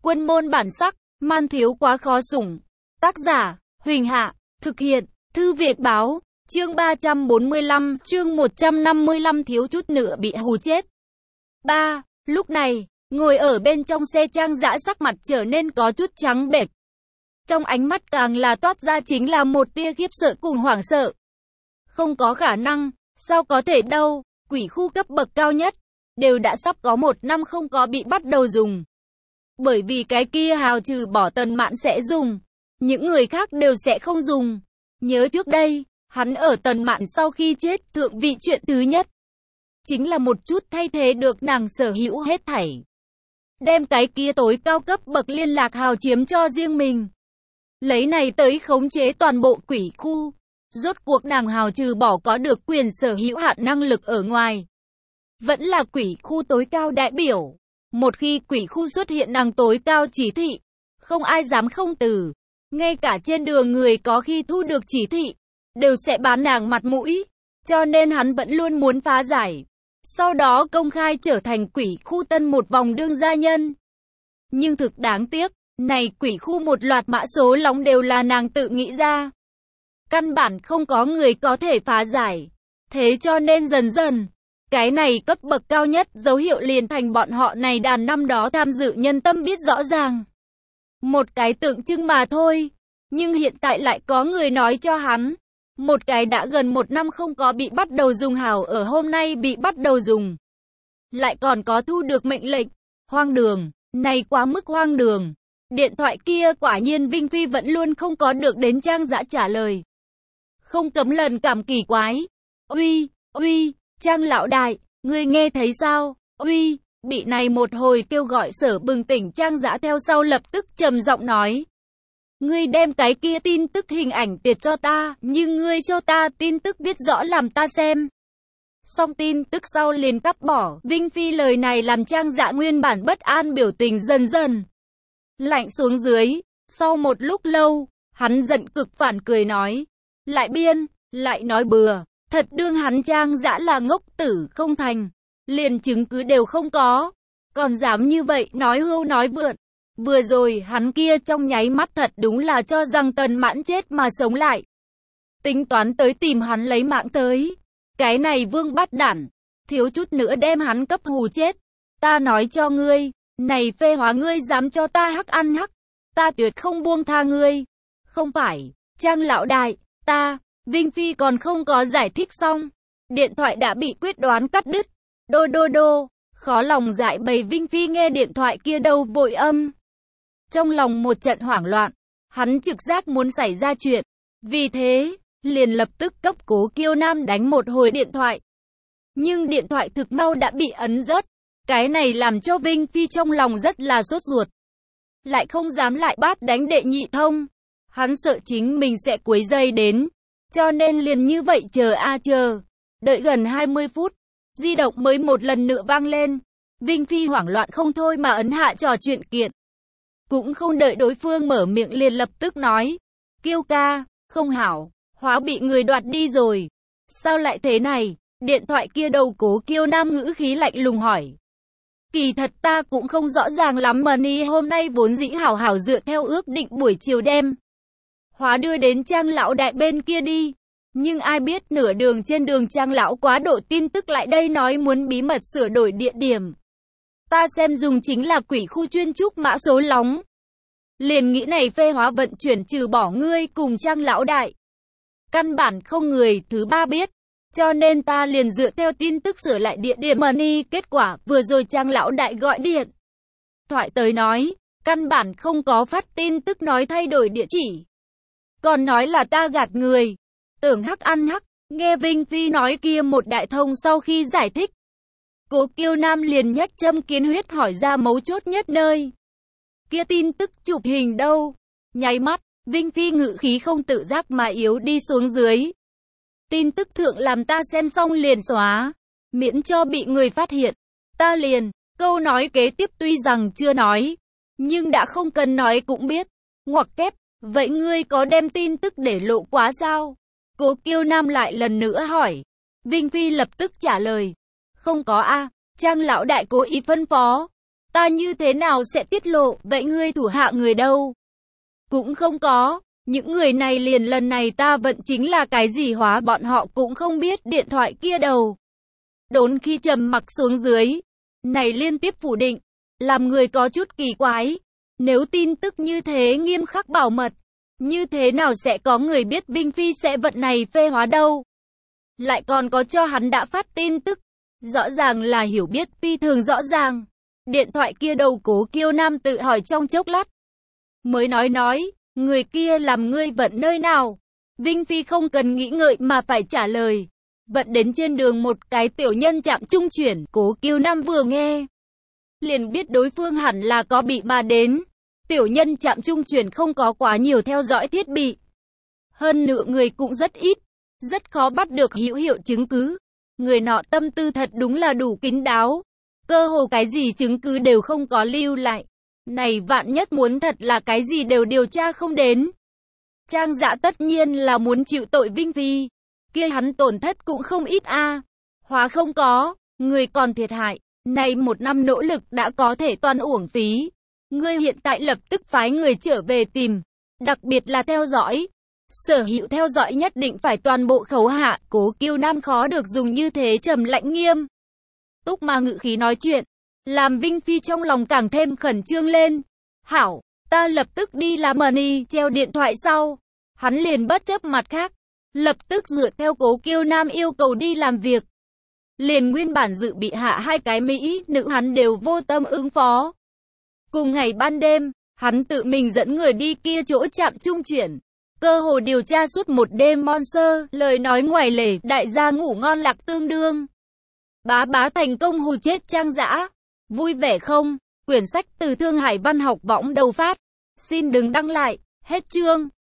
Quân môn bản sắc, man thiếu quá khó sủng. Tác giả, Huỳnh Hạ, thực hiện, Thư Việt Báo, chương 345, chương 155 thiếu chút nữa bị hù chết. 3. Lúc này, ngồi ở bên trong xe Trang Dã sắc mặt trở nên có chút trắng bệch. Trong ánh mắt càng là toát ra chính là một tia khiếp sợ cùng hoảng sợ. Không có khả năng, sao có thể đâu, quỷ khu cấp bậc cao nhất, đều đã sắp có 1 năm không có bị bắt đầu dùng. Bởi vì cái kia hào trừ bỏ Tần Mạn sẽ dùng, những người khác đều sẽ không dùng. Nhớ trước đây, hắn ở Tần Mạn sau khi chết thượng vị chuyện thứ nhất, chính là một chút thay thế được nàng sở hữu hết thảy. Đem cái kia tối cao cấp bậc liên lạc hào chiếm cho riêng mình. Lấy này tới khống chế toàn bộ quỷ khu. Rốt cuộc nàng hào trừ bỏ có được quyền sở hữu hạn năng lực ở ngoài. Vẫn là quỷ khu tối cao đại biểu. Một khi quỷ khu xuất hiện nàng tối cao chỉ thị, không ai dám không từ. Ngay cả trên đường người có khi thu được chỉ thị, đều sẽ bán nàng mặt mũi. Cho nên hắn vẫn luôn muốn phá giải. Sau đó công khai trở thành quỷ khu tân một vòng đương gia nhân. Nhưng thực đáng tiếc, này quỷ khu một loạt mã số lóng đều là nàng tự nghĩ ra. Căn bản không có người có thể phá giải. Thế cho nên dần dần, cái này cấp bậc cao nhất dấu hiệu liền thành bọn họ này đàn năm đó tham dự nhân tâm biết rõ ràng. Một cái tượng trưng mà thôi. Nhưng hiện tại lại có người nói cho hắn. Một cái đã gần 1 năm không có bị bắt đầu dùng hào ở hôm nay bị bắt đầu dùng. Lại còn có thu được mệnh lệnh. Hoang đường, này quá mức hoang đường. Điện thoại kia quả nhiên Vinh Phi vẫn luôn không có được đến Trang Dã trả lời. Không cấm lần cảm kỳ quái. Uy, Trang lão đại, ngươi nghe thấy sao? Uy, bị này một hồi kêu gọi sở bừng tỉnh Trang Dã theo sau lập tức trầm giọng nói. Ngươi đem cái kia tin tức hình ảnh tiệt cho ta, nhưng ngươi cho ta tin tức viết rõ làm ta xem. Xong tin tức sau liền cắt bỏ, Vinh Phi lời này làm Trang Dã nguyên bản bất an biểu tình dần dần lạnh xuống dưới. Sau một lúc lâu, hắn giận cực phản cười nói. Lại biên, lại nói bừa, thật đương hắn Trang Dã là ngốc tử không thành, liền chứng cứ đều không có, còn dám như vậy nói hưu nói vượn. Vừa rồi hắn kia trong nháy mắt thật đúng là cho rằng Tần Mãn chết mà sống lại. Tính toán tới tìm hắn lấy mạng tới. Cái này vương bắt đản, thiếu chút nữa đem hắn cấp hù chết. Ta nói cho ngươi, này phê hóa ngươi dám cho ta hắc ăn hắc, ta tuyệt không buông tha ngươi. Không phải, Trang lão đại, ta, Vinh Phi còn không có giải thích xong. Điện thoại đã bị quyết đoán cắt đứt. Đô, khó lòng giải bày Vinh Phi nghe điện thoại kia đâu vội âm. Trong lòng một trận hoảng loạn, hắn trực giác muốn xảy ra chuyện. Vì thế, liền lập tức cấp Cố Kiêu Nam đánh một hồi điện thoại. Nhưng điện thoại thực mau đã bị ấn rớt. Cái này làm cho Vinh Phi trong lòng rất là sốt ruột. Lại không dám lại bắt đánh đệ nhị thông. Hắn sợ chính mình sẽ quấy rầy đến. Cho nên liền như vậy chờ. Đợi gần 20 phút, di động mới một lần nữa vang lên. Vinh Phi hoảng loạn không thôi mà ấn hạ trò chuyện kiện. Cũng không đợi đối phương mở miệng liền lập tức nói. Kiêu ca, không hảo, hóa bị người đoạt đi rồi. Sao lại thế này? Điện thoại kia đầu Cố Kiêu Nam ngữ khí lạnh lùng hỏi. Kỳ thật ta cũng không rõ ràng lắm mà ni hôm nay vốn dĩ hảo hảo dựa theo ước định buổi chiều đem hóa đưa đến Trang lão đại bên kia đi. Nhưng ai biết nửa đường trên đường Trang lão quá độ tin tức lại đây nói muốn bí mật sửa đổi địa điểm. Ta xem dùng chính là quỷ khu chuyên trúc mã số lóng. Liền nghĩ này phê hóa vận chuyển trừ bỏ ngươi cùng Trang lão đại. Căn bản không người thứ ba biết. Cho nên ta liền dựa theo tin tức sửa lại địa điểm money. Kết quả vừa rồi Trang lão đại gọi điện thoại tới nói, căn bản không có phát tin tức nói thay đổi địa chỉ. Còn nói là ta gạt người. Tưởng hắc ăn hắc, nghe Vinh Phi nói kia một đại thông sau khi giải thích. Cố Kiêu Nam liền nhất châm kiến huyết hỏi ra mấu chốt nhất nơi. Kia tin tức chụp hình đâu? Nháy mắt, Vinh Phi ngự khí không tự giác mà yếu đi xuống dưới. Tin tức thượng làm ta xem xong liền xóa, miễn cho bị người phát hiện. Ta liền, câu nói kế tiếp tuy rằng chưa nói, nhưng đã không cần nói cũng biết. Ngoặc kép, vậy ngươi có đem tin tức để lộ quá sao? Cố Kiêu Nam lại lần nữa hỏi. Vinh Phi lập tức trả lời. Không có a, Trang lão đại cố ý phân phó. ta như thế nào sẽ tiết lộ, vậy ngươi thủ hạ người đâu? Cũng không có, những người này liền lần này ta vận chính là cái gì hóa bọn họ cũng không biết điện thoại kia đầu. Đốn khi trầm mặc xuống dưới, này liên tiếp phủ định, làm người có chút kỳ quái. Nếu tin tức như thế nghiêm khắc bảo mật, như thế nào sẽ có người biết Vinh Phi sẽ vận này phê hóa đâu? Lại còn có cho hắn đã phát tin tức, rõ ràng là hiểu biết phi thường rõ ràng. Điện thoại kia đầu Cố Kiêu Nam tự hỏi trong chốc lát, mới nói, người kia làm ngươi vận nơi nào? Vinh Phi không cần nghĩ ngợi mà phải trả lời, vận đến trên đường một cái tiểu nhân trạm trung chuyển. Cố Kiêu Nam vừa nghe, liền biết đối phương hẳn là có bị bà đến. Tiểu nhân trạm trung chuyển không có quá nhiều theo dõi thiết bị. Hơn nữa người cũng rất ít, rất khó bắt được hữu hiệu chứng cứ. Người nọ tâm tư thật đúng là đủ kín đáo, cơ hồ cái gì chứng cứ đều không có lưu lại. Này vạn nhất muốn thật là cái gì đều điều tra không đến. Trang Dã tất nhiên là muốn chịu tội Vinh Phi, kia hắn tổn thất cũng không ít a. Hóa không có, người còn thiệt hại, này 1 năm nỗ lực đã có thể toàn uổng phí. Ngươi hiện tại lập tức phái người trở về tìm, đặc biệt là theo dõi. Sở hữu theo dõi nhất định phải toàn bộ khấu hạ. Cố Kiêu Nam khó được dùng như thế trầm lạnh nghiêm túc mà ngữ khí nói chuyện, làm Vinh Phi trong lòng càng thêm khẩn trương lên. Hảo, ta lập tức đi làm money. Treo điện thoại sau, hắn liền bất chấp mặt khác, lập tức dựa theo Cố Kiêu Nam yêu cầu đi làm việc. Liền nguyên bản dự bị hạ 2 cái mỹ nữ hắn đều vô tâm ứng phó. Cùng ngày ban đêm, hắn tự mình dẫn người đi kia chỗ trạm trung chuyển, cơ hồ điều tra suốt một đêm. Monster, lời nói ngoài lề, đại gia ngủ ngon lạc tương đương. Bá thành công hù chết Trang Dã. Vui vẻ không? Quyển sách từ Thương Hải Văn Học Võng đầu phát. Xin đừng đăng lại. Hết chương.